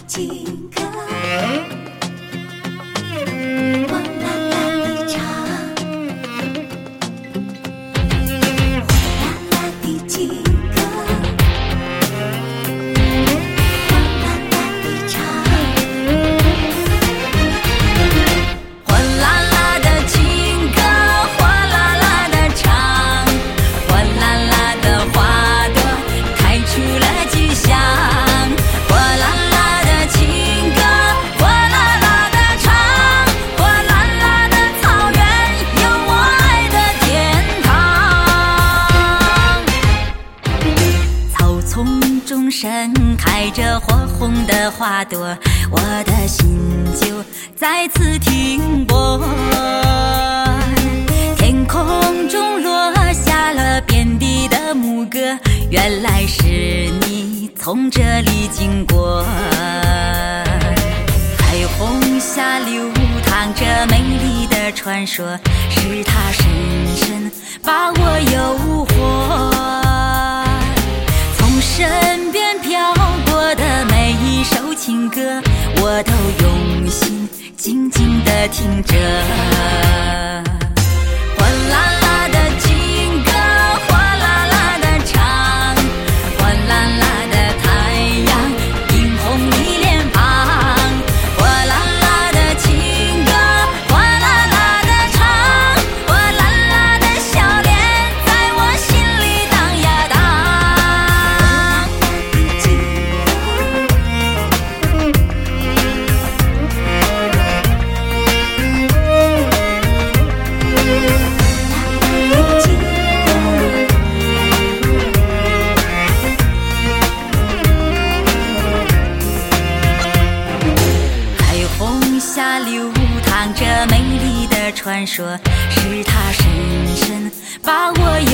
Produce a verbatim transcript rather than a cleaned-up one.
情歌，我啦啦地唱，我啦啦地情歌，我啦啦地唱， 火辣辣的情歌，火辣辣的唱，火辣辣的花朵开出了吉祥。中盛开着火红的花朵，我的心就再次停泊。天空中落下了遍地的牧歌，原来是你从这里经过。彩虹下流淌着美丽的传说，是它深深把我诱惑。身边飘过的每一首情歌，我都用心静静地听着。火辣辣的情歌，火辣辣的唱，火辣辣的太阳映红你脸庞。火辣辣的情歌，火辣辣的唱，火辣辣的笑脸在我心里荡呀荡。下流淌着美丽的传说，是它深深把我